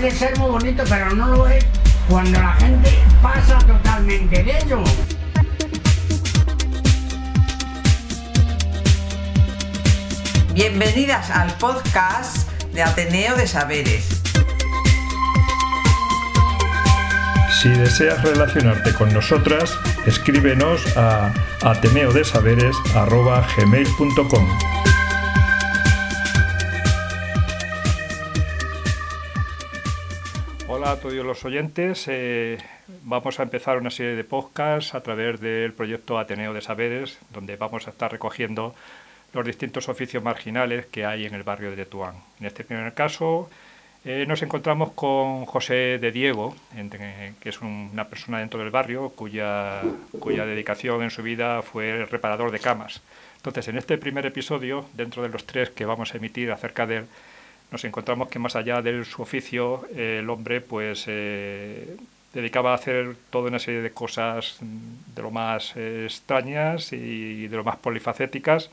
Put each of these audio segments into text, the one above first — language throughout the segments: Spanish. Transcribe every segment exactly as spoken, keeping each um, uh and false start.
puede ser muy bonito, pero no lo es cuando la gente pasa totalmente de ello. Bienvenidas al podcast de Ateneo de Saberes. Si deseas relacionarte con nosotras, escríbenos a ateneodesaberes arroba gmail punto com. Hola a todos los oyentes, eh, vamos a empezar una serie de podcasts a través del proyecto Ateneo de Saberes, donde vamos a estar recogiendo los distintos oficios marginales que hay en el barrio de Tetuán. En este primer caso eh, nos encontramos con José de Diego, en, eh, que es un, una persona dentro del barrio cuya, cuya dedicación en su vida fue reparador de camas. Entonces, en este primer episodio, dentro de los tres que vamos a emitir acerca de él, nos encontramos que más allá de su oficio, eh, el hombre pues eh, dedicaba a hacer toda una serie de cosas de lo más eh, extrañas y de lo más polifacéticas.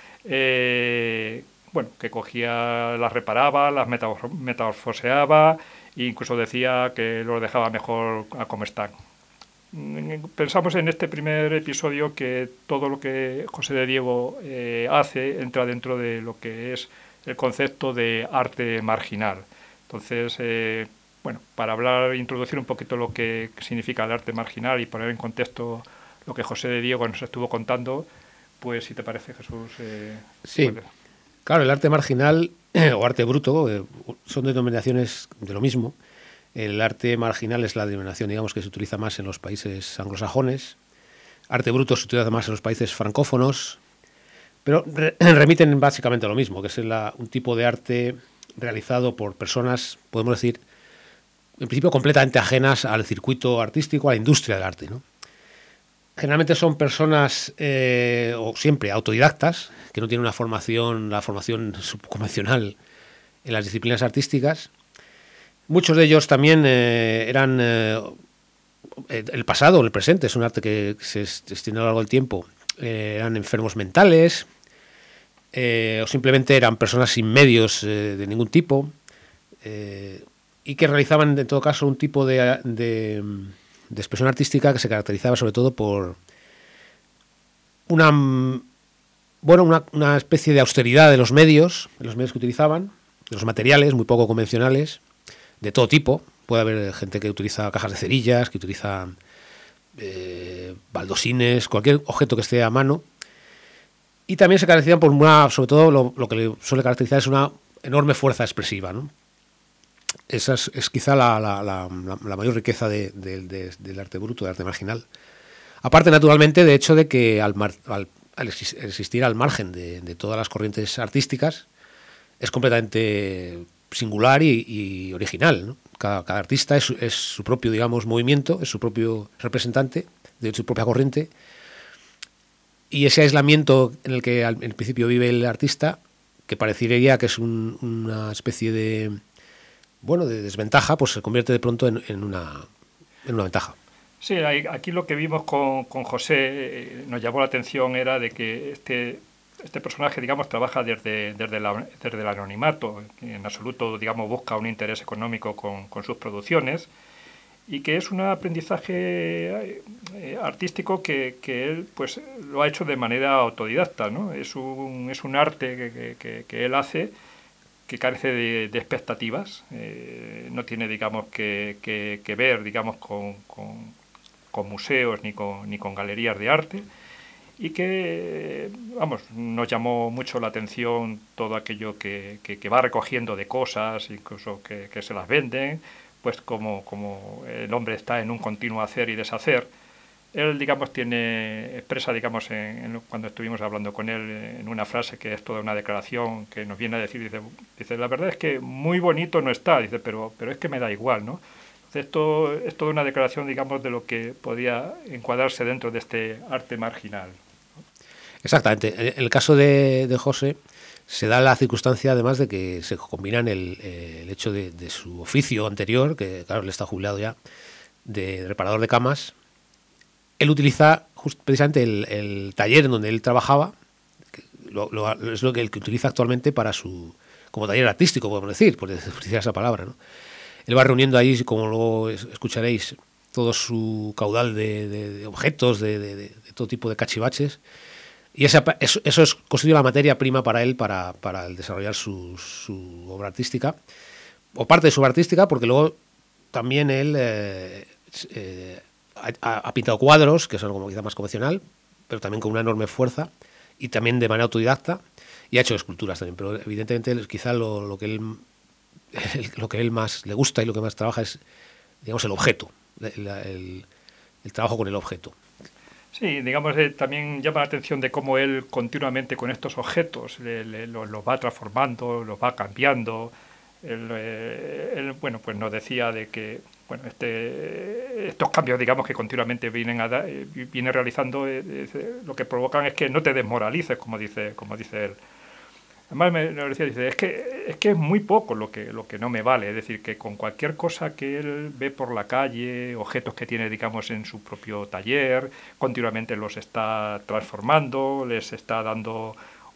Eh, bueno, que cogía, las reparaba, las metamorfoseaba e incluso decía que los dejaba mejor a como están. Pensamos en este primer episodio que todo lo que José de Diego eh, hace entra dentro de lo que es el concepto de arte marginal. Entonces, eh, bueno, para hablar, introducir un poquito lo que significa el arte marginal y poner en contexto lo que José de Diego nos estuvo contando, pues si te parece, Jesús. Eh, sí, puedes. Claro, el arte marginal eh, o arte bruto eh, son denominaciones de lo mismo. El arte marginal es la denominación, digamos, que se utiliza más en los países anglosajones. Arte bruto se utiliza más en los países francófonos, pero re remiten básicamente a lo mismo, que es la, un tipo de arte realizado por personas, podemos decir, en principio completamente ajenas al circuito artístico, a la industria del arte, ¿no? Generalmente son personas, eh, o siempre, autodidactas, que no tienen una formación, la formación subconvencional en las disciplinas artísticas. Muchos de ellos también eh, eran, eh, el pasado o el presente, es un arte que se extiende a lo largo del tiempo, eh, eran enfermos mentales, eh, o simplemente eran personas sin medios eh, de ningún tipo, eh, y que realizaban, en todo caso, un tipo de... de de expresión artística que se caracterizaba sobre todo por una, bueno, una, una especie de austeridad de los medios, de los medios que utilizaban, de los materiales muy poco convencionales, de todo tipo. Puede haber gente que utiliza cajas de cerillas, que utiliza eh, baldosines, cualquier objeto que esté a mano. Y también se caracterizan por una, sobre todo lo, lo que le suele caracterizar es una enorme fuerza expresiva, ¿no? Esa es, es quizá la, la, la, la mayor riqueza de, de, de, del arte bruto, del arte marginal. Aparte, naturalmente, de hecho de que al, mar, al, al existir al margen de, de todas las corrientes artísticas, es completamente singular y, y original, ¿no? Cada, cada artista es, es su propio, digamos, movimiento, es su propio representante de su propia corriente, y ese aislamiento en el que al en principio vive el artista, que parecería que es un, una especie de... bueno, de desventaja, pues se convierte de pronto en, en, una, en una ventaja. Sí, aquí lo que vimos con, con José, eh, nos llamó la atención, era de que este, este personaje, digamos, trabaja desde, desde, la, desde el anonimato, en absoluto, digamos, busca un interés económico con, con sus producciones, y que es un aprendizaje eh, artístico que, que él pues lo ha hecho de manera autodidacta, ¿no? Es un, es un arte que, que, que él hace, que carece de, de expectativas, eh, no tiene, digamos, que, que, que ver, digamos, con, con, con museos ni con, ni con galerías de arte, y que, vamos, nos llamó mucho la atención todo aquello que, que, que va recogiendo de cosas, incluso que, que se las venden, pues como, como el hombre está en un continuo hacer y deshacer. Él, digamos, tiene expresa, digamos, en, en, cuando estuvimos hablando con él, en una frase que es toda una declaración que nos viene a decir, dice, dice la verdad es que muy bonito no está, dice, pero, pero es que me da igual, ¿no? Entonces, esto es toda una declaración, digamos, de lo que podía encuadrarse dentro de este arte marginal. Exactamente. En el caso de, de José, se da la circunstancia, además, de que se combinan el, el hecho de, de su oficio anterior, que, claro, él está jubilado ya, de reparador de camas. Él utiliza just, precisamente el, el taller en donde él trabajaba, que lo, lo, es lo que, el que utiliza actualmente para su como taller artístico, podemos decir, por decir esa palabra, ¿no? él va reuniendo ahí, como luego escucharéis, todo su caudal de, de, de objetos, de, de, de, de todo tipo de cachivaches. Y esa, eso, eso es, constituye la materia prima para él, para, para el desarrollar su, su obra artística, o parte de su obra artística, porque luego también él eh, eh, ha, ha pintado cuadros, que son como quizá más convencional, pero también con una enorme fuerza, y también de manera autodidacta, y ha hecho esculturas también, pero evidentemente quizá lo, lo que él el, lo que él más le gusta y lo que más trabaja es, digamos, el objeto, el, el, el trabajo con el objeto. Sí, digamos, eh, también llama la atención de cómo él continuamente con estos objetos le, le, los, los va transformando, los va cambiando. Él, eh, él, bueno, pues nos decía de que bueno, este, estos cambios, digamos, que continuamente vienen a da, eh, viene realizando, eh, eh, lo que provocan es que no te desmoralices, como dice, como dice él. Además me, me decía, dice, es que es que es muy poco lo que lo que no me vale, es decir, que con cualquier cosa que él ve por la calle, objetos que tiene, digamos, en su propio taller, continuamente los está transformando, les está dando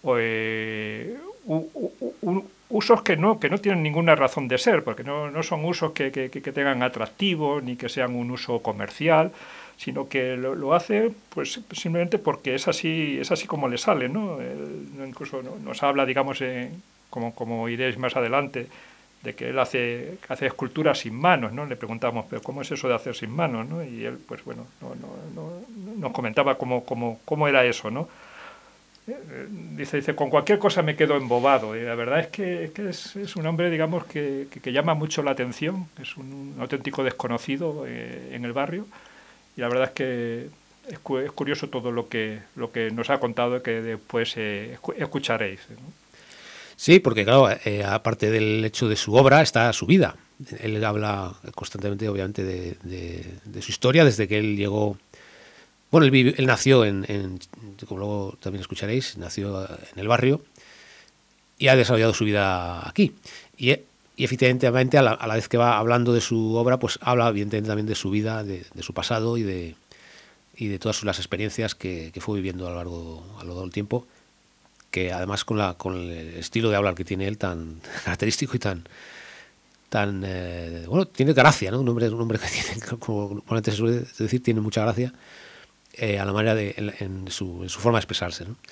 eh, u, u, u, usos que no que no tienen ninguna razón de ser, porque no, no son usos que, que, que tengan atractivo ni que sean un uso comercial, sino que lo, lo hace pues simplemente porque es así es así como le sale, ¿no? Él, incluso nos habla, digamos, eh, como, como iréis más adelante, de que él hace hace esculturas sin manos, ¿no? Le preguntamos, pero ¿cómo es eso de hacer sin manos, ¿no? Y él, pues bueno, no, no, no, nos comentaba cómo, cómo, cómo era eso, ¿no? Dice, dice, con cualquier cosa me quedo embobado. Y la verdad es que, es, que es, es un hombre, digamos, que, que, que llama mucho la atención, es un, un auténtico desconocido eh, en el barrio. Y la verdad es que es, cu es curioso todo lo que lo que nos ha contado, que después eh, escucharéis, ¿no? Sí, porque claro, eh, aparte del hecho de su obra, está su vida. Él habla constantemente, obviamente, de, de, de su historia, desde que él llegó... Bueno, él, vive, él nació, en, en, como luego también escucharéis, nació en el barrio y ha desarrollado su vida aquí. Y... Y efectivamente, a la, a la vez que va hablando de su obra, pues habla evidentemente también de su vida, de, de su pasado y de, y de todas las experiencias que, que fue viviendo a lo largo, a lo largo del tiempo, que además con, la, con el estilo de hablar que tiene él tan característico y tan... tan eh, bueno, tiene gracia, ¿no? Un hombre, un hombre que tiene, como antes se suele decir, tiene mucha gracia eh, a la manera de... en, en, su, en su forma de expresarse, ¿no?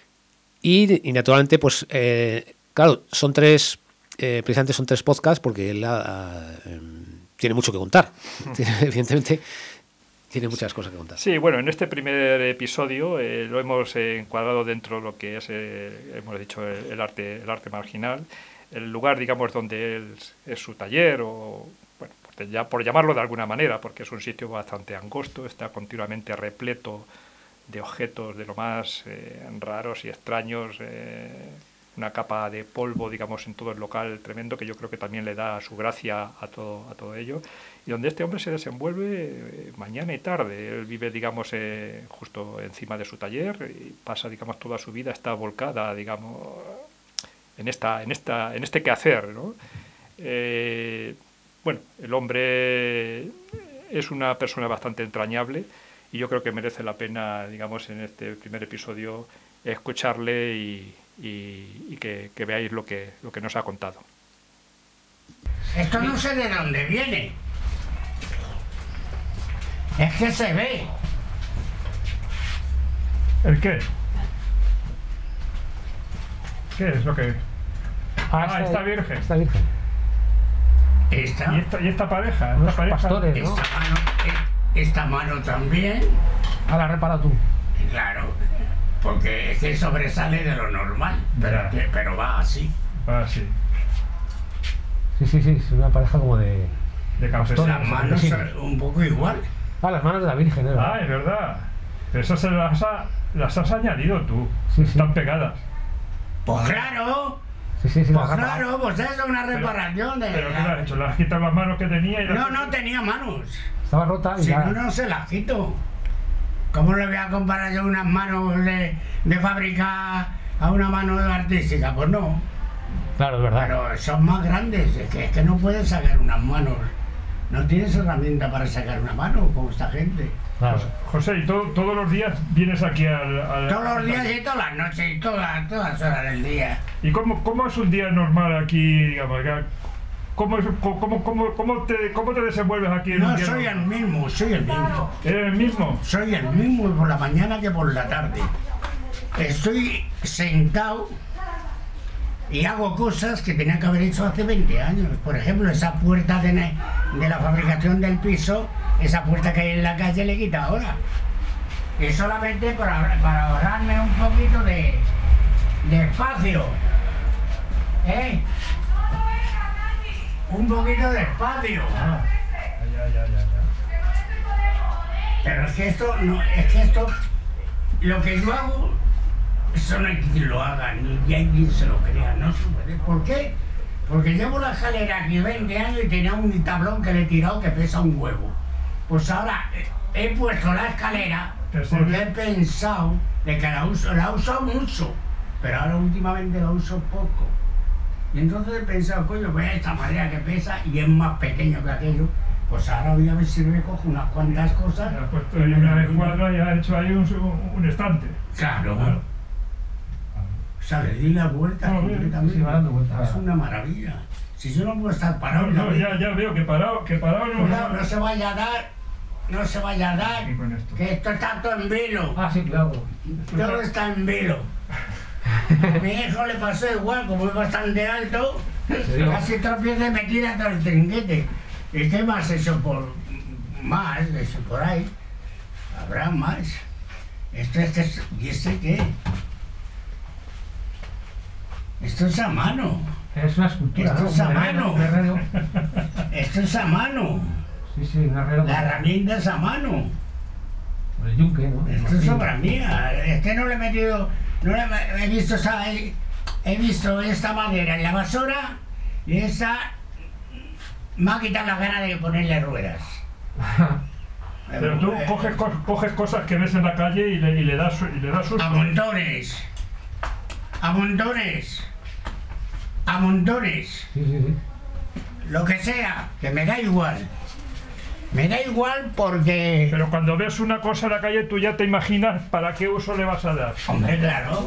Y, y naturalmente, pues, eh, claro, son tres... Eh, precisamente son tres podcasts porque él uh, eh, tiene mucho que contar. Tiene, evidentemente tiene muchas cosas que contar. Sí, bueno, en este primer episodio eh, lo hemos eh, encuadrado dentro de lo que es, eh, hemos dicho, el, el arte el arte marginal, el lugar, digamos, donde él, es su taller, o bueno, ya por llamarlo de alguna manera, porque es un sitio bastante angosto, está continuamente repleto de objetos de lo más eh, raros y extraños, eh, una capa de polvo, digamos, en todo el local tremendo, que yo creo que también le da su gracia a todo, a todo ello, y donde este hombre se desenvuelve eh, mañana y tarde. Él vive, digamos, eh, justo encima de su taller y pasa, digamos, toda su vida está volcada, digamos, en esta, en esta, en este quehacer, ¿no? Eh, bueno, el hombre es una persona bastante entrañable y yo creo que merece la pena, digamos, en este primer episodio escucharle y Y, y que, que veáis lo que, lo que nos ha contado. Esto no sé de dónde viene. Es que se ve. ¿El qué? ¿Qué es lo que...? Ah, Ah, esta virgen. Esta virgen. Esta, ¿Y esta, y esta pareja? Unos Esta pareja. pastores, ¿no? esta mano, eh, esta mano también. Ah, la has reparado tú. Claro, porque es que sobresale de lo normal, pero, Ya. pero va así. Ah, sí. Sí, sí, sí, es una pareja como de... De campesinos. Las manos son un poco igual. Ah, las manos de la virgen, ¿eh? Ah, es verdad. Pero esas se las, ha, las has añadido tú. Sí, sí. Están pegadas. Pues claro, Sí, sí, sí, pues las has reparado. claro, pues eso es una reparación de... ¿Pero qué le has hecho? ¿Le has quitado las manos que tenía? Y las... No, no tenía manos. Estaba rota y Si ya... no, no se las quito. ¿Cómo le voy a comparar yo unas manos de, de fábrica a una mano artística? Pues no. Claro, es verdad. Pero son más grandes, es que, es que no puedes sacar unas manos. No tienes herramienta para sacar una mano como esta gente. Claro. José, ¿y todo, todos los días vienes aquí al...? al Todos los días y todas las noches y todas, todas las horas del día. ¿Y cómo, cómo es un día normal aquí, digamos, acá? ¿Cómo, es- cómo, cómo, cómo, te, ¿Cómo te desenvuelves aquí en No, un invierno? soy el mismo, soy el mismo. ¿Eres el mismo? Soy el mismo por la mañana que por la tarde. Estoy sentado y hago cosas que tenía que haber hecho hace veinte años. Por ejemplo, esa puerta de, ne- de la fabricación del piso, esa puerta que hay en la calle le quita ahora. Y solamente para, para ahorrarme un poquito de, de espacio. ¿Eh? Un poquito de espacio. Ah, ya, ya, ya, ya. Pero es que esto, no, es que esto, lo que yo hago, eso no hay quien lo haga, ni hay quien se lo crea, no se puede. ¿Por qué? Porque llevo la escalera aquí veinte años y tenía un tablón que le he tirado que pesa un huevo. Pues ahora he he puesto la escalera ¿Te porque sirve? he pensado de que la uso, la uso mucho, pero ahora últimamente la uso poco. Y entonces he pensado, coño, ve esta madera que pesa y es más pequeño que aquello, pues ahora voy a ver si recojo unas cuantas cosas. Ya has puesto ahí una escuadra y has hecho ahí un, un estante. Claro. Claro. O sea, le di la vuelta No, bien, completamente. sí, va dando vueltas. Es una maravilla. Si yo no puedo estar parado, No, en la no, vida, ya, ya veo que parado, que parado no. cuidado, no se vaya a dar, no se vaya a dar, Aquí con esto. que esto está todo en vilo. Ah, sí, claro. Todo está en vilo. A mi hijo le pasó igual, como es bastante alto, serio? casi tropieza y me tira hasta el trinquete. ¿Y qué más eso por más, eso por ahí? Habrá más. Esto es que es- ¿y este qué? Esto es a mano. Es una escultura, Esto ¿no? es a Un herrero, mano. un herrero. Esto es a mano. Sí, sí, un herrero. La herramienta es a mano. Con el yunque, ¿no? Esto es obra mía. Este no le he metido, no le he he visto esa, he visto esta madera en la basura y esta me ha quitado las ganas de ponerle ruedas. Pero tú Eh, coges, co- coges cosas que ves en la calle y le, y le das, su- y le das susto. A montones. A montones. A montones. Sí, sí, sí. Lo que sea, que me da igual. Me da igual porque... Pero cuando ves una cosa en la calle, tú ya te imaginas para qué uso le vas a dar. Hombre, claro.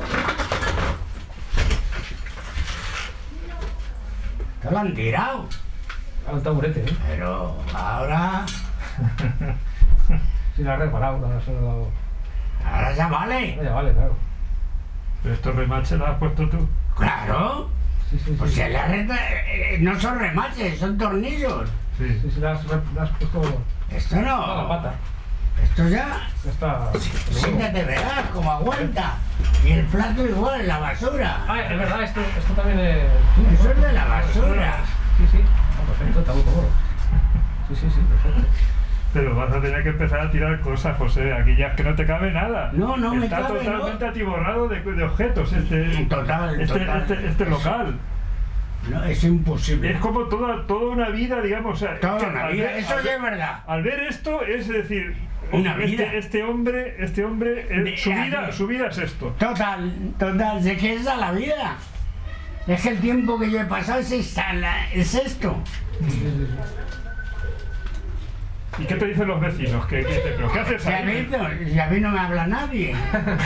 Te lo han tirado. A un taburete, ¿eh? Pero ahora... Sí, la has reparado, la has dado. Ahora ya vale. Ya vale, claro. Pero estos remaches los has puesto tú. Claro. Sí, sí, sí. Pues si la reta, eh, no son remaches, son tornillos. Sí. Sí, sí, la has, la has puesto Esto toda la no. pata. Esto ya... Ya está. Siéntate, verás cómo aguanta. Y el plato igual, la basura. Ah, es verdad, esto, esto también es. Eso es de la basura. Sí, sí. Ah, perfecto, está muy cómodo. Sí, sí, sí, perfecto. Pero vas a tener que empezar a tirar cosas, José. Aquí ya es que no te cabe nada. No, no me Está cabe, totalmente ¿no? atiborrado de, de objetos este, Total, este, total. este, este local. No, es imposible. Es como toda, toda una vida, digamos. O sea, Toda que una al vida, ver- eso al sí ver- es verdad. Al ver esto, es decir, Una este, vida. este hombre, este hombre, eh, De- su vida, aquí. su vida es esto. Total, total, sé que esa es la vida. Es que el tiempo que yo he pasado es, esta, la- es esto. Sí, sí, sí. ¿Y qué te dicen los vecinos? ¿Qué, qué, pero qué haces Si a, mí, ahí? no- si a mí no me habla nadie.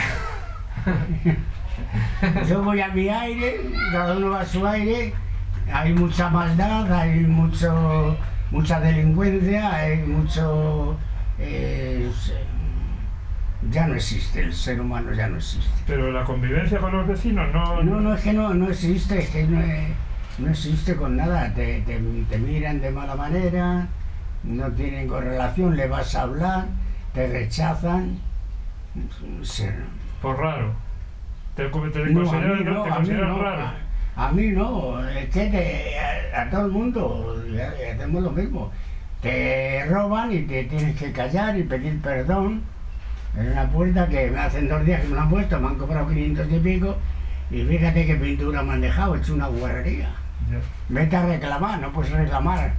Yo voy a mi aire, cada uno va a su aire. Hay mucha maldad, hay mucho, mucha delincuencia, hay mucho... eh, se- ya no existe, el ser humano ya no existe. Pero la convivencia con los vecinos no... No, no, es que no, no existe, es que no, eh, no existe con nada. Te, te, te miran de mala manera, no tienen correlación, le vas a hablar, te rechazan. Se- Por raro. Te, te, te No, a consideran, mí no, te a mí consideran no, raro. a, a mí no, es que te- a, a todo el mundo le- hacemos lo mismo. Te roban y te tienes que callar y pedir perdón. En una puerta que me hacen dos días que me la han puesto, me han cobrado quinientos y pico, y fíjate qué pintura me han dejado, he hecho una guarrería. Ya. Vete a reclamar, no puedes reclamar.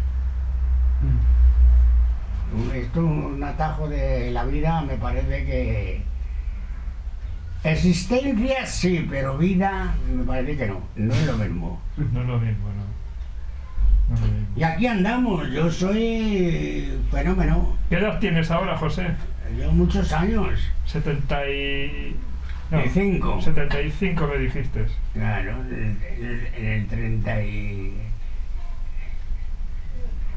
Esto es un atajo de la vida, me parece que... Existencia sí, pero vida me parece que no, no es lo mismo. No es lo mismo, no. No es lo mismo. Y aquí andamos, yo soy fenómeno, ¿Qué edad tienes ahora, José? yo muchos años, setenta y... No, y cinco. setenta y cinco me dijiste. Claro, en el, en el treinta y...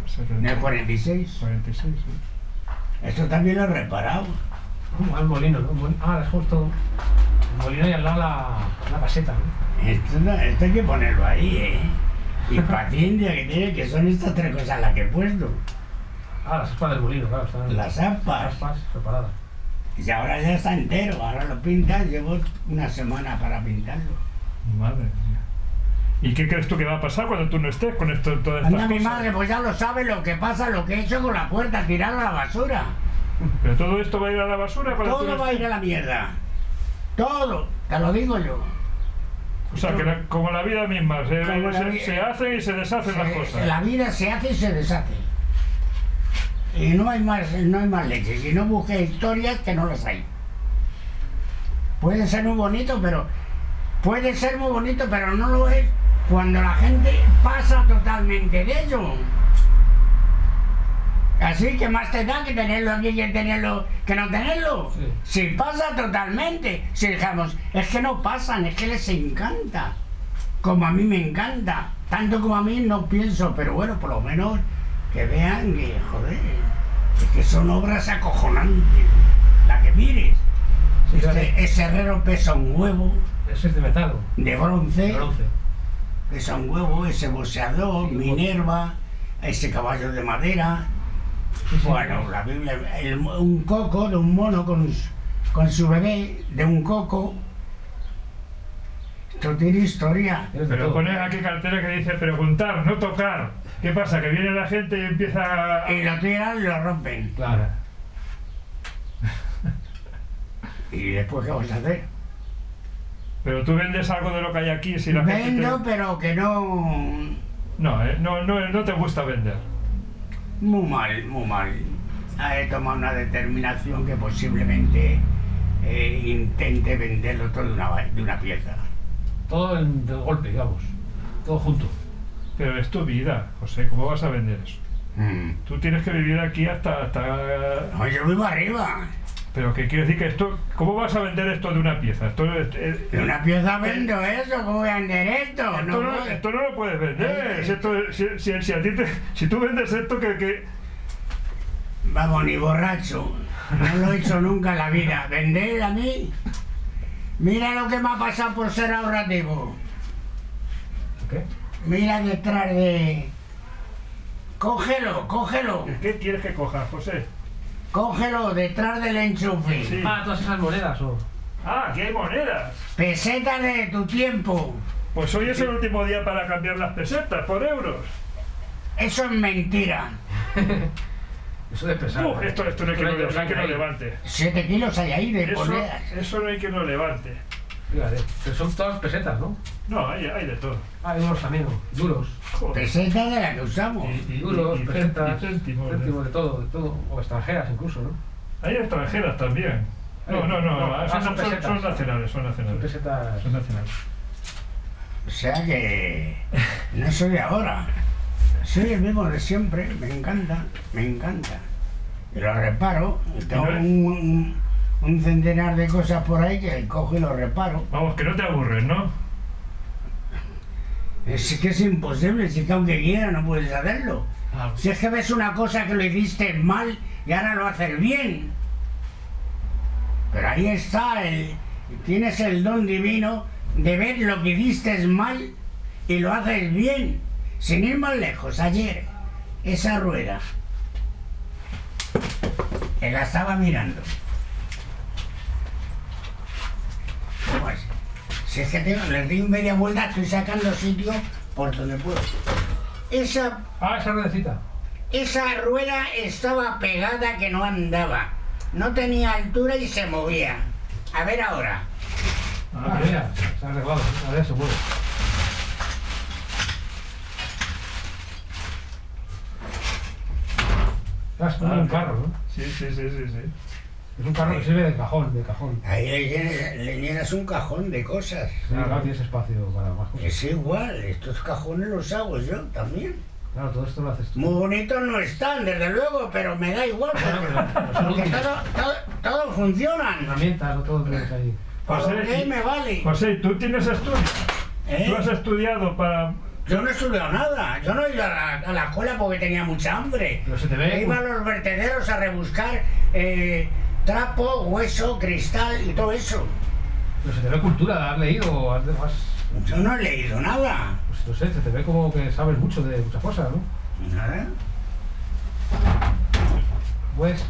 En el cuarenta y seis. cuarenta y seis, sí. Esto también lo he reparado. Uh, al molino, ¿no? Mol- Ah, es justo el molino y al lado la, la caseta, ¿no? Esto, no- esto hay que ponerlo ahí, ¿eh? Y paciencia que tiene, que son estas tres cosas las que he puesto. Ah, las aspas del molino, claro, están Las aspas. las aspas preparadas. Y ahora ya está entero, ahora lo pintas, llevo una semana para pintarlo. Madre mía. ¿Y qué crees tú que va a pasar cuando tú no estés con esto, todas estas Anda mi cosas? madre, pues ya lo sabe lo que pasa, lo que he hecho con la puerta, tirarlo a la basura. Pero todo esto va a ir a la basura cuando tú Todo no va a ir estés. a la mierda. Todo, te lo digo yo. O sea, que la- como la vida misma, se, Como la se- vi- se hacen y se deshacen las Se- cosas. La vida se hace y se deshace. Y no hay más, no hay más leche. Si no busques historias, que no las hay. Puede ser muy bonito, pero puede ser muy bonito, pero no lo es cuando la gente pasa totalmente de ello. Así que más te da que tenerlo aquí que tenerlo que no tenerlo. Sí. Si pasa totalmente, si dejamos, es que no pasan, es que les encanta. Como a mí me encanta. Tanto como a mí no pienso, pero bueno, por lo menos que vean que, joder, es que son obras acojonantes. La que mires. Sí, claro. Este, ese herrero pesa un huevo Ese es de metal, de bronce. de bronce. Pesa un huevo, ese boxeador, Sí, Minerva, ese caballo de madera. Sí, sí. Bueno, la Biblia, el- un coco de un mono con, su- con su bebé, de un coco. Esto tiene historia. Es de Pero todo. pones aquí cartera que dice preguntar, no tocar. ¿Qué pasa? Que viene la gente y empieza a... Y lo tiran y lo rompen. Claro. ¿Y después qué vas a hacer? Pero tú vendes algo de lo que hay aquí si la gente Vendo, te... pero que no... No, eh, no, no, no te gusta vender. Muy mal, muy mal. He tomado una determinación que posiblemente eh, intente venderlo todo de una, va- de una pieza. Todo en- de golpe, digamos. Todo junto. Pero es tu vida, José, ¿cómo vas a vender eso? Mm. Tú tienes que vivir aquí hasta... hasta... No, yo vivo arriba. Pero que quiero decir que esto... ¿Cómo vas a vender esto de una pieza? Esto, es- es- De una pieza vendo eso, ¿cómo voy a vender esto? esto, No no, puedo. esto no lo puedes vender. Eh, Si, esto- si, si- si a ti te- si tú vendes esto, que... que... Vamos, ni borracho. No lo he hecho nunca en la vida. ¿Vender a mí? Mira lo que me ha pasado por ser ahorrativo. ¿Qué? Mira detrás de... Cógelo, cógelo. ¿Qué quieres que coja, José? Cógelo detrás del enchufe. Sí. Ah, todas esas monedas o. Ah, aquí hay monedas. Pesetas de tu tiempo. Pues hoy es el último día para cambiar las pesetas por euros. Eso es mentira. Eso de pesar. Uh, esto, esto no hay que, Eso lo, de no hay que lo ahí. levante. Siete kilos hay ahí de Eso, monedas. eso no hay que lo levante. Fíjate. Pero son todas pesetas, ¿no? No, hay, hay de todo. Ah, hay unos también, ¿no? Duros. Joder. Pesetas de las que usamos. Y- y- Duros, y cen- pesetas. y céntimos, ¿no? céntimos, de todo, de todo. O extranjeras incluso, ¿no? Hay extranjeras también. No, no, no, No, ah, ah, son, son son- pesetas. son nacionales, son Son nacionales. pesetas. Son nacionales. O sea que no soy de ahora. Soy el mismo de siempre. Me encanta, me encanta. Y lo reparo. Y tengo Y no es- un, un- un centenar de cosas por ahí que cojo y lo reparo. Vamos, que no te aburres, ¿no? Es que es imposible, si que aunque quiera no puedes hacerlo. Claro. Si es que ves una cosa que lo hiciste mal y ahora lo haces bien. Pero ahí está, el, tienes el don divino de ver lo que hiciste mal y lo haces bien. Sin ir más lejos, ayer, esa rueda, que la estaba mirando. Pues, si es que tengo, les di media vuelta, estoy sacando sitio por donde puedo. Esa Ah, esa ruedecita. esa rueda estaba pegada que no andaba. No tenía altura y se movía. A ver ahora. Ah, mira, se ha arreglado. A ver, se mueve. Ah, es como Ah, un carro, ¿no? Sí, sí, sí, sí, sí. Es un carro que sirve de cajón, de cajón. Ahí le llenas, le llenas un cajón de cosas. Sí, claro, tienes espacio para más cosas. Es igual, estos cajones los hago yo también. Claro, todo esto lo haces tú. Muy bonitos no están, desde luego, pero me da igual, porque, porque todo, todo, todo funciona. Herramientas, no todo tienes ahí. Por José, lo que me vale. José, ¿tú tienes estudios? ¿Eh? ¿Tú has estudiado para, Yo no he estudiado nada, yo no he ido a la, a la escuela porque tenía mucha hambre. Pero se te ve... Iba a los vertederos a rebuscar eh, trapo, hueso, cristal y todo eso. Pero se te ve cultura, ¿has leído o has, has... Yo no he leído nada. Pues no sé, se te ve como que sabes mucho de muchas cosas, ¿no? Nada. Pues...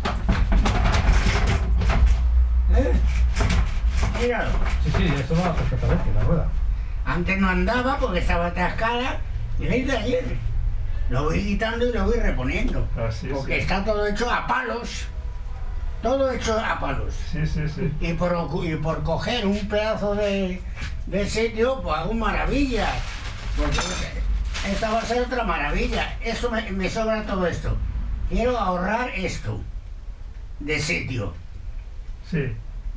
¿Eh? Míralo. Sí, sí, esto va perfectamente, la rueda. Antes no andaba porque estaba atascada y la hice ayer. Lo voy quitando y lo voy reponiendo. Así es, porque sí. está todo hecho a palos. Todo hecho a palos. Sí, sí, sí. Y por, y por coger un pedazo de, de sitio, pues hago maravillas. Porque esta va a ser otra maravilla. Eso me, me sobra todo esto. Quiero ahorrar esto de sitio. Sí.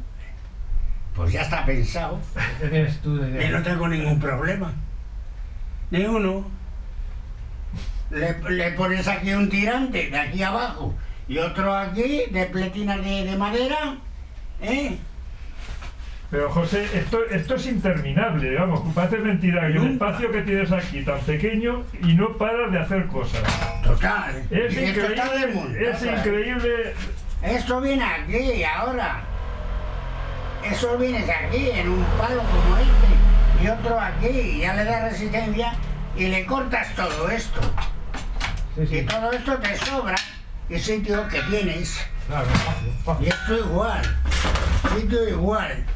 Pues ya está pensado. ¿Qué tienes tú de Y idea? no tengo ningún problema. Ni uno. Le, le pones aquí un tirante de aquí abajo y otro aquí de pletina de, de madera. ¿Eh? Pero José, esto, esto es interminable, vamos, parece mentira que el Nunca. espacio que tienes aquí tan pequeño y no paras de hacer cosas. Total. Es Y esto está increíble, desmontado. es increíble. Esto viene aquí ahora. Eso viene aquí en un palo como este y otro aquí y ya le das resistencia y le cortas todo esto. Sí, Y sí. todo esto te sobra y sitio que tienes. Claro, fácil, Y fácil. esto igual, sitio igual.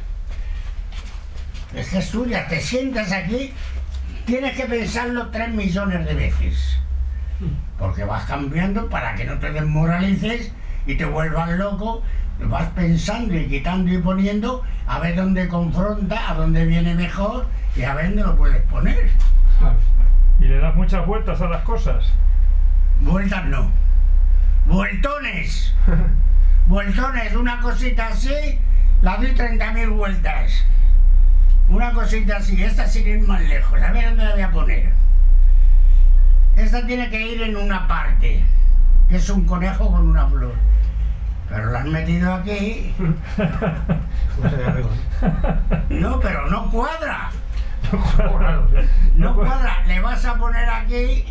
Es que estudias, te sientas aquí, tienes que pensarlo tres millones de veces. Porque vas cambiando para que no te desmoralices y te vuelvas loco. Vas pensando y quitando y poniendo a ver dónde confronta, a dónde viene mejor y a ver dónde lo puedes poner. Claro. Y le das muchas vueltas a las cosas. Vueltas no. Vueltones. Vueltones, una cosita así, la doy treinta mil vueltas. Una cosita así, esta sin ir más lejos. A ver dónde la voy a poner. Esta tiene que ir en una parte, que es un conejo con una flor. Pero la has metido aquí. ¿Cómo se ve arriba? No, pero no cuadra. Oh, raro, sí. No cuadra. Le vas a poner aquí.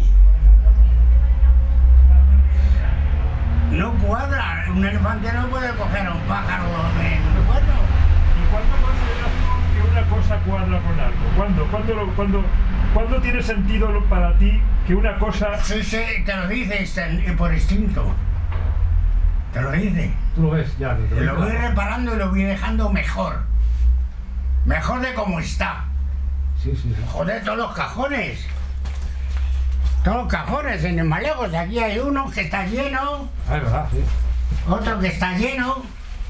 No cuadra. Un elefante no puede coger a un pájaro en un cuerno. ¿Y cuándo consideras tú que una cosa cuadra con algo? ¿Cuándo? ¿Cuándo, lo- cuándo, cuándo tiene sentido lo- para ti que una cosa... Sí, sí, te lo dices en- por instinto. Te lo dice. Tú lo ves ya. Te lo voy reparando y lo voy dejando mejor. Mejor de como está. Sí, sí, sí. Joder, todos los cajones. Todos los cajones en el Malejos. Aquí hay uno que está lleno, Ah, es verdad, sí. otro que está lleno.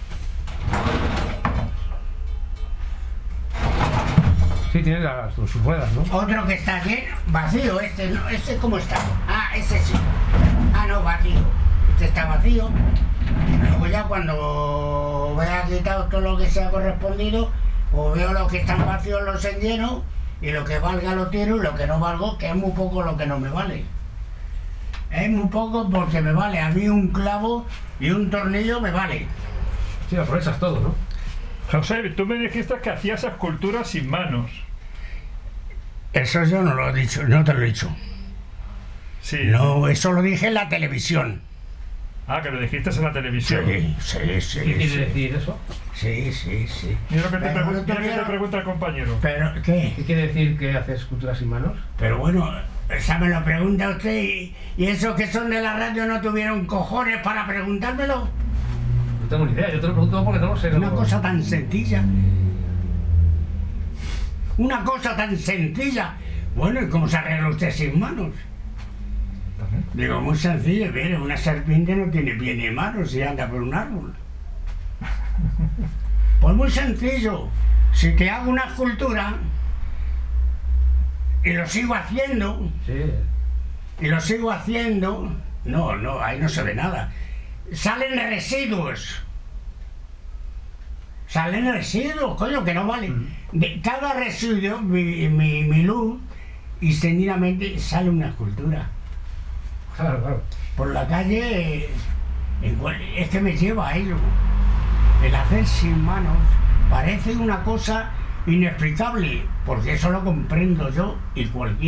Sí, tiene las, sus ruedas, ¿no? Otro que está lleno, vacío. Este, no, este cómo está. Ah, este sí. Ah, no, vacío. Este está vacío. Luego ya cuando vea quitado todo lo que se ha correspondido, o veo los que están vacíos los enlleno y lo que valga lo tiro y lo que no valgo, que es muy poco lo que no me vale. Es muy poco porque me vale. A mí un clavo y un tornillo me vale. Sí, aprovechas todo, ¿no? José, tú me dijiste que hacías esculturas sin manos. Eso yo no lo he dicho, no te lo he dicho. Sí. No, eso lo dije en la televisión. Ah, que lo dijiste en la televisión. Sí, sí, sí. ¿Qué quiere sí. decir eso? Sí, sí, sí. Mira lo que te, Pero pregun- no mira que te tuviera- pregunta el compañero. Pero, ¿qué? ¿Qué quiere decir que haces esculturas sin manos? Pero bueno, esa me lo pregunta usted y, y esos que son de la radio no tuvieron cojones para preguntármelo. No tengo ni idea, yo te lo pregunto porque no lo sé. Una no- cosa tan sencilla. Una cosa tan sencilla. Bueno, ¿y cómo se arregla usted sin manos? También. Digo, muy sencillo, mire, una serpiente no tiene pie ni manos y anda por un árbol. Pues muy sencillo. Si te hago una escultura y lo sigo haciendo, Sí. y lo sigo haciendo, no, no, ahí no se ve nada. Salen residuos. Salen residuos, coño, que no valen. De cada residuo, mi, mi, mi luz, extendidamente sale una escultura. Claro, claro. Por la calle, eh, en cual- es que me lleva a ello. El hacer sin manos parece una cosa inexplicable, porque eso lo comprendo yo y cualquiera.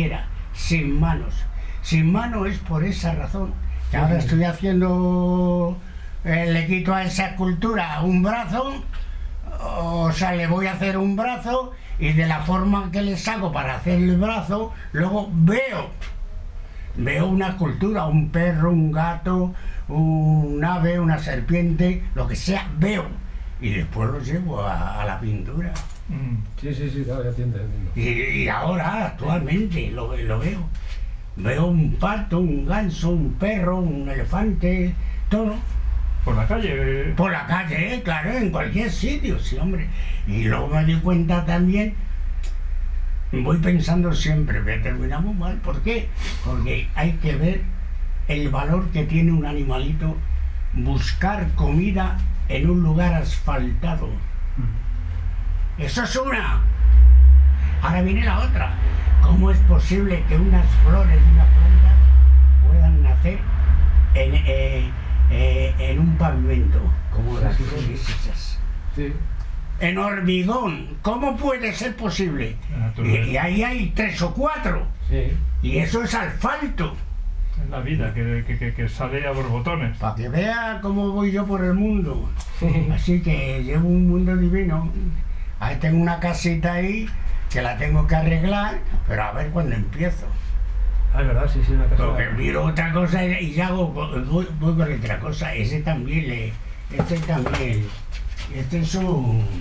sin manos. Sin mano es por esa razón. Que ahora estoy haciendo, eh, le quito a esa escultura un brazo, o sea, le voy a hacer un brazo y de la forma que le saco para hacer el brazo, luego veo, veo una escultura, un perro, un gato, un ave, una serpiente, lo que sea, veo. Y después lo llevo a, a la pintura. Sí, sí, sí, claro, ya entiendo, ya entiendo. Y, y ahora, actualmente, lo, lo veo. Veo un pato, un ganso, un perro, un elefante, todo. Por la calle. eh, Por la calle, ¿eh? Claro, en cualquier sitio, sí, hombre. Y luego me di cuenta también, voy pensando siempre que terminamos mal. ¿Por qué? Porque hay que ver el valor que tiene un animalito buscar comida en un lugar asfaltado. Eso es una. Ahora viene la otra. ¿Cómo es posible que unas flores de una planta puedan nacer en, eh, eh, en un pavimento? Como las Sí, sí, flores esas. Sí. En hormigón. ¿Cómo puede ser posible? La Y, naturaleza. y ahí hay tres o cuatro. Sí. Y eso es asfalto. Es la vida que, que, que, que sale a borbotones. Para que vea cómo voy yo por el mundo. Sí. Así que llevo un mundo divino. Ahí tengo una casita ahí que la tengo que arreglar, pero a ver cuándo empiezo. Ah, es verdad, sí, sí, una casa. Porque miro otra cosa y ya hago, voy, voy con otra cosa. Ese también le. Este también. Este es un.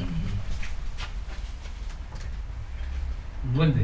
Un duende.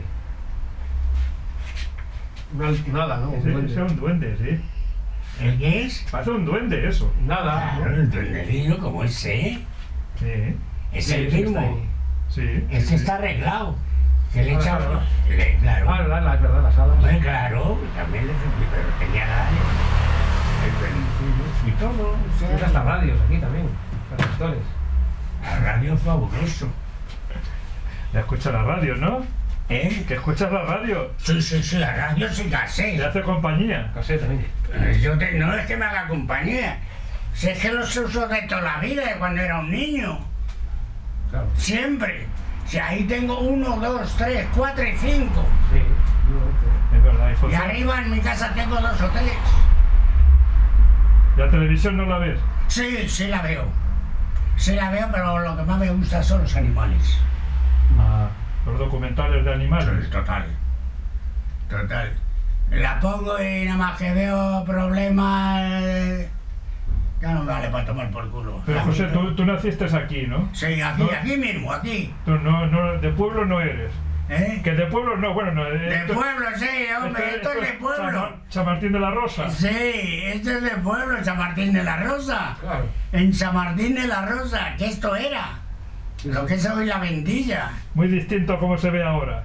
Una, nada, ¿no? Un Ese, duende. ese es un duende, sí. ¿El qué es? Parece un duende eso. Nada. Claro, el duendecillo como ese. Sí. Es Sí, el ese que mismo. está ahí. Sí. Este está arreglado. Que le Ah, echa. claro. le- Claro. Ah, es verdad, es verdad, las alas. Hombre, claro, también le pero tenía la el, y todo. O sea, Tienes hasta radios aquí también, transistores. la radio es fabuloso. Ya escucha la radio, ¿no? ¿Eh? Que escuchas la radio. Sí, sí, sí, la radio sí Te casé. hace compañía. Casé también. Yo te- no es que me haga compañía. Si es que los uso de toda la vida, de cuando era un niño. Claro. Siempre. Si ahí tengo uno, dos, tres, cuatro y cinco. Sí, no, Es verdad. Y, Y funciona. arriba en mi casa tengo dos o tres. ¿La televisión no la ves? Sí, sí la veo. Sí la veo, pero lo que más me gusta son los animales. Ah, los documentales de animales. Total. Total. La pongo y nada más que veo problemas. eh, Ya no me vale para tomar por culo. Pero La José, mitad- tú, tú naciste aquí, ¿no? Sí, aquí, No. aquí mismo, aquí. Tú no, no, de pueblo no eres. ¿Eh? Que de pueblo no, bueno, no. De pueblo, sí, hombre, esto es de pueblo. San, San Martín de la Rosa. Sí, esto es de pueblo, San Martín de la Rosa. Claro. En San Martín de la Rosa, que esto era. Sí, Lo sí. que es hoy la Vendilla. Muy distinto a cómo se ve ahora.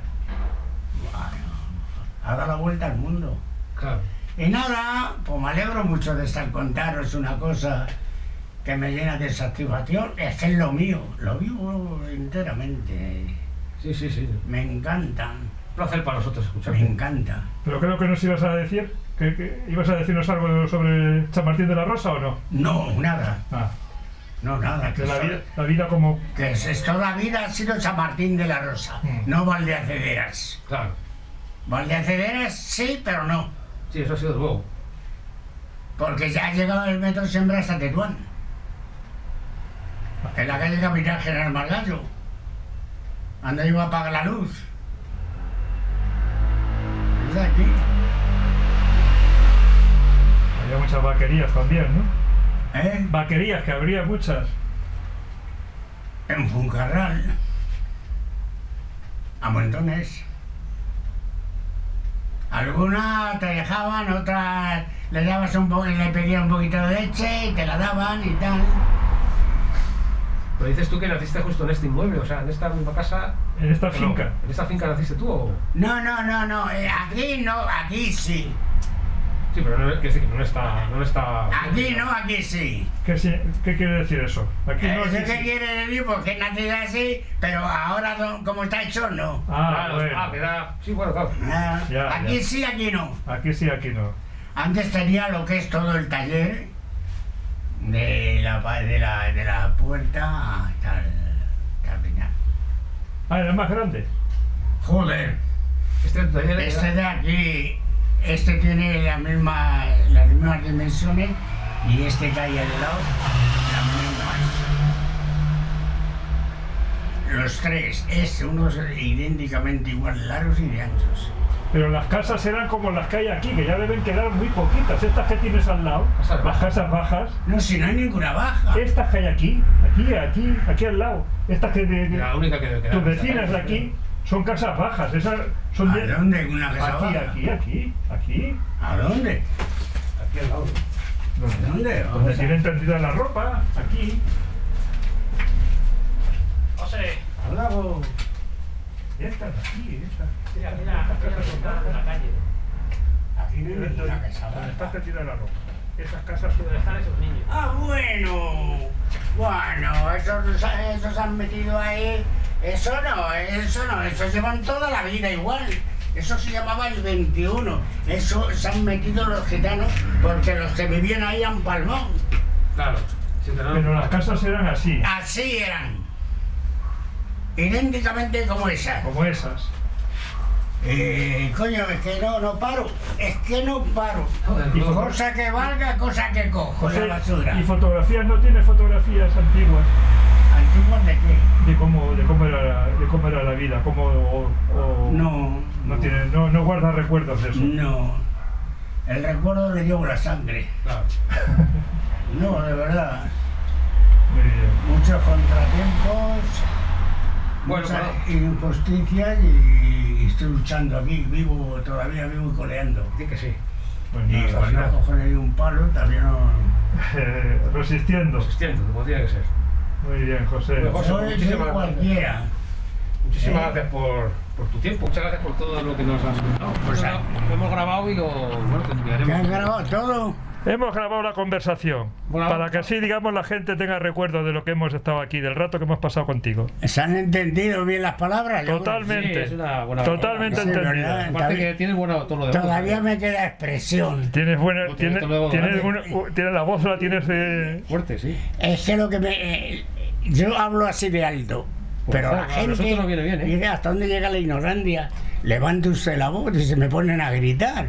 Bueno, ha dado la vuelta al mundo. Claro. Y nada, pues me alegro mucho de estar contaros una cosa que me llena de satisfacción. Es que es lo mío, lo vivo enteramente. Sí, sí, sí. Me encanta, Un placer para nosotros me escucharte. encanta. Pero creo que nos ibas a decir. ¿Que, que ibas a decirnos algo sobre San Martín de la Rosa o no? No, nada, Ah, no, nada. Que, de la so- vida, la vida como. que es, es toda la vida ha sido San Martín de la Rosa, Mm. no Valdeacederas. Claro. Valdeacederas sí, pero no. Sí, eso ha sido luego. Porque ya ha llegado el metro siempre hasta Tetuán. En la calle Capitán General Margallo. Ando iba a apagar la luz. Es de aquí. Había muchas vaquerías también, ¿no? ¿Eh? Vaquerías, que habría muchas. En Funcarral. A montones. Algunas te dejaban, otras le dabas un poco, le pedían un poquito de leche y te la daban y tal. Pero dices tú que naciste justo en este inmueble, o sea, en esta misma casa. En esta ¿o no? finca. ¿En esta finca naciste tú o...? No, no, no, no. eh, Aquí no, aquí sí. Sí, pero no, quiero decir que no está... No está Aquí no, aquí sí. ¿Qué, si- qué quiere decir eso? Aquí no. Eso aquí que sí. quiere decir porque he nacido así, pero ahora no- como está hecho, no. Ah, Claro, bueno. ah, me da... Sí, bueno, claro. Ah, Ya, aquí ya. sí, aquí no. Aquí sí, aquí no. Antes tenía lo que es todo el taller, de la, pa- de la, de la puerta hasta el, hasta el final. Ah, era más grande. Joder, Este todavía le Este queda. de aquí, este tiene la misma, las mismas dimensiones y este que hay al lado, las mismas. Los tres, es unos idénticamente igual, largos y de anchos. Pero las casas eran como las que hay aquí, que ya deben quedar muy poquitas. Estas que tienes al lado, Casas las bajas. casas bajas, No, si no hay ninguna baja. estas que hay aquí, aquí, aquí, aquí al lado, estas que de, de- La única que debe quedar. tus vecinas de aquí son casas bajas, esas son ¿A de... dónde una casa Aquí, baja? aquí, aquí, aquí, ¿A dónde? Aquí al lado. donde, ¿Dónde? donde tienen tendida la ropa, aquí. José, hablamos. Estas, aquí, estas. Mira, mira, mira, en la calle. Aquí no hay ninguna Donde casa está baja. tendida la ropa. Esas casas son... Donde están esos niños. Ah, bueno. Bueno, esos, esos han metido ahí. Eso no, eso no, eso llevan toda la vida igual. Eso se llamaba el veintiuno. Eso se han metido los gitanos porque los que vivían ahí han palmado. Claro. Si te Pero las casas eran así, Así eran. Idénticamente como esa. como esas. Eh, coño, es que no, no paro. Es que no paro. Y fo- Cosa que valga, cosa que cojo José, la basura. ¿y fotografías? ¿No tiene fotografías antiguas ¿Antiguas de qué? de cómo, de cómo, era, la- de cómo era la vida? Cómo, o, o- No. no, tiene, no, no guarda recuerdos de eso. No. El recuerdo le llevo la sangre. Claro. No, de verdad. Muy bien. Muchos contratiempos, Bueno, muchas bueno. injusticias y estoy luchando aquí, vivo, todavía vivo y coleando. Di que sí. Pues Y nada, cuando nada. cojo de un palo también no... Eh, resistiendo. Existiendo, como tiene que ser. Muy bien, José. Bueno, José, Soy, soy muchísimas cualquiera. Muchísimas Eh. gracias por, por tu tiempo. Muchas gracias por todo lo que nos has contado. Pues, Lo- ah. lo hemos grabado y lo, bueno, te ¿Que enviaremos. han grabado todo? Hemos grabado la conversación Bueno, para que así, digamos, la gente tenga recuerdo de lo que hemos estado aquí, del rato que hemos pasado contigo. ¿Se han entendido bien las palabras? Yo- Totalmente. Sí, es una buena- Totalmente Sí, entendida. ¿verdad? Aparte Todavía- que tienes buen tono de voz. Todavía me queda expresión. Tienes buena, No, tienes, tienes luego tienes, grande. una- tienes la voz, la tienes de... Fuerte, sí. Es que lo que me... eh, yo hablo así de alto, Pues pero claro, la a gente... nosotros nos viene bien, ¿eh? Mira, ¿hasta dónde llega la ignorancia? Levanta usted la voz y se me ponen a gritar.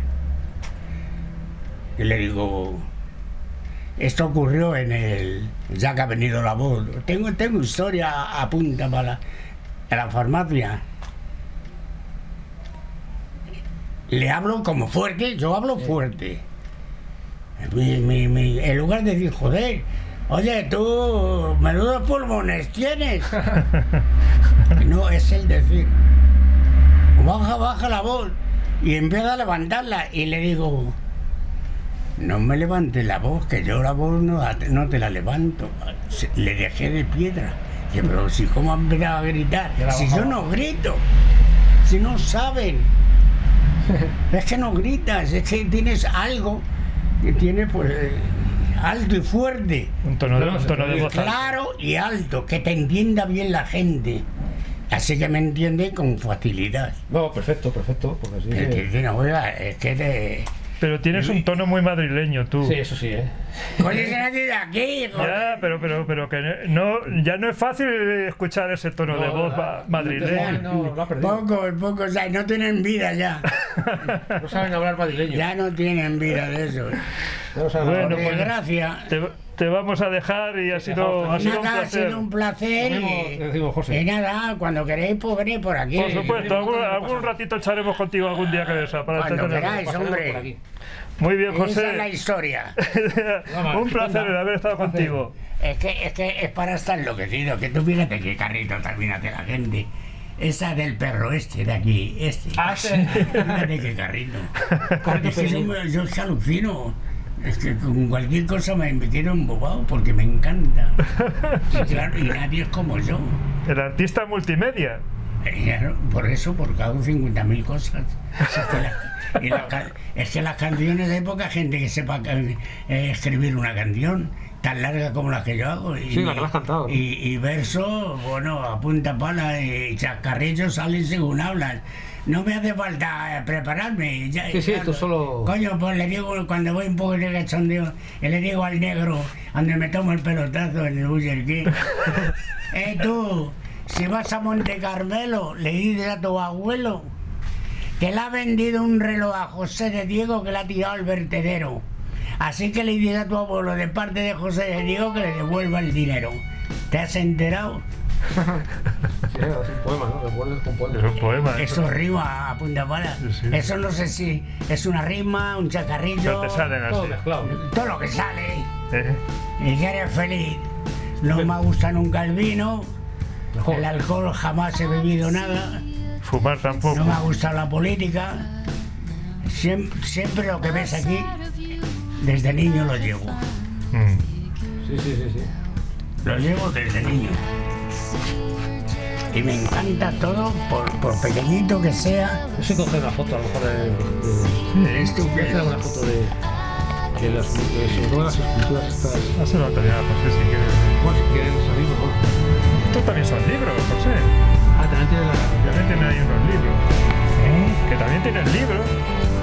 Y le digo... Esto ocurrió en el... Ya que ha venido la voz. Tengo, tengo historia a, a punta para la, a la farmacia. Le hablo como fuerte, yo hablo fuerte. Mi- mi- mi- en lugar de decir, joder, oye, tú, menudos pulmones tienes. No, es el decir, baja, baja la voz. Y empieza a levantarla y le digo, no me levantes la voz, que yo la voz no, la- no te la levanto. Se- Le dejé de piedra. Dice, pero si cómo han empezado a gritar, Ya la si bajaba. yo no grito, si no saben. Es que no gritas, es que tienes algo que tiene pues eh, alto y fuerte, Un tono de, No, un tono de voz alto. claro y alto, que te entienda bien la gente. Así que me entiende con facilidad. No, perfecto, perfecto. Porque así Que te que... dicen, oiga, es que te... Pero tienes un tono muy madrileño, tú. Sí, eso sí, ¿eh? Oye, que nadie de aquí, joder. Ya, pero, pero, pero que no, ya no es fácil escuchar ese tono de No, voz la- ma- madrileño. No, lo ha perdido. Pocos, pocos, ya no tienen vida ya. No saben hablar madrileño. Ya no tienen vida de eso. Ya no saben Bueno, hablar. Por pues- desgracia. Te, te vamos a dejar y ha sido, ha sido un Nada, ha placer. sido un placer. Nos Y, vemos, te decimos, José. y nada, cuando queréis, pues venid por aquí. Por supuesto, algún, algún ratito echaremos contigo algún día que esa para Cuando entretenernos. queráis, Pasaremos hombre. por aquí. Muy bien, Esa es la José. historia. Un placer el haber estado contigo. Es que, es que es para estar enloquecido. Que tú fíjate qué carrito también hace la gente. Esa del perro este de aquí, este. Ah, sí. Fíjate qué carrito. Carrito Es que yo, feliz. me- yo es que alucino. Es que con cualquier cosa me, me quiero embobado porque me encanta. Y claro, y nadie es como yo. El artista multimedia. Eh, claro, por eso, porque hago cincuenta mil cosas. Es que, la- y la ca- es que las canciones hay poca gente que sepa eh, escribir una canción tan larga como la que yo hago. Y, Sí, la que la has cantado, ¿no? Y, y verso, bueno, a punta pala y chascarrillos salen según hablas. No me hace falta eh, prepararme. Ya, Sí, sí, ya- tú solo- Coño, pues le digo, cuando voy un poco de cachondeo, le digo al negro, donde me tomo el pelotazo en el Burger King, eh tú, si vas a Monte Carmelo, le dices a tu abuelo que le ha vendido un reloj a José de Diego que le ha tirado al vertedero. Así que le dice a tu abuelo de parte de José de Diego que le devuelva el dinero. ¿Te has enterado? Sí, es un poema, ¿no? Recuerdas con poema. Es un poema. Eso rima a punta pala. Sí, sí. Eso no sé si es una rima, un chacarrillo, Pero te salen Todo así. mezclado. todo lo que sale. ¿Eh? Y que eres feliz. No me gusta nunca el vino, Mejor. el alcohol jamás he bebido nada, Fumar tampoco. no me ha gustado la política. Siempre, siempre lo que ves aquí, desde niño lo llevo. Mm. Sí, sí, sí, sí. Lo llevo desde niño. Y me encanta todo, por, por pequeñito que sea. Yo sé coger una foto a lo mejor de... de Esto voy a hacer una foto de... de las, de, sobre todo las esculturas estas. Hazlo todavía, José, si quieres. Bueno, si quieren salir mejor. Estos también son libros, José. Ah, también tiene la... También tienen ahí unos libros. ¿eh? Que también tienen libros.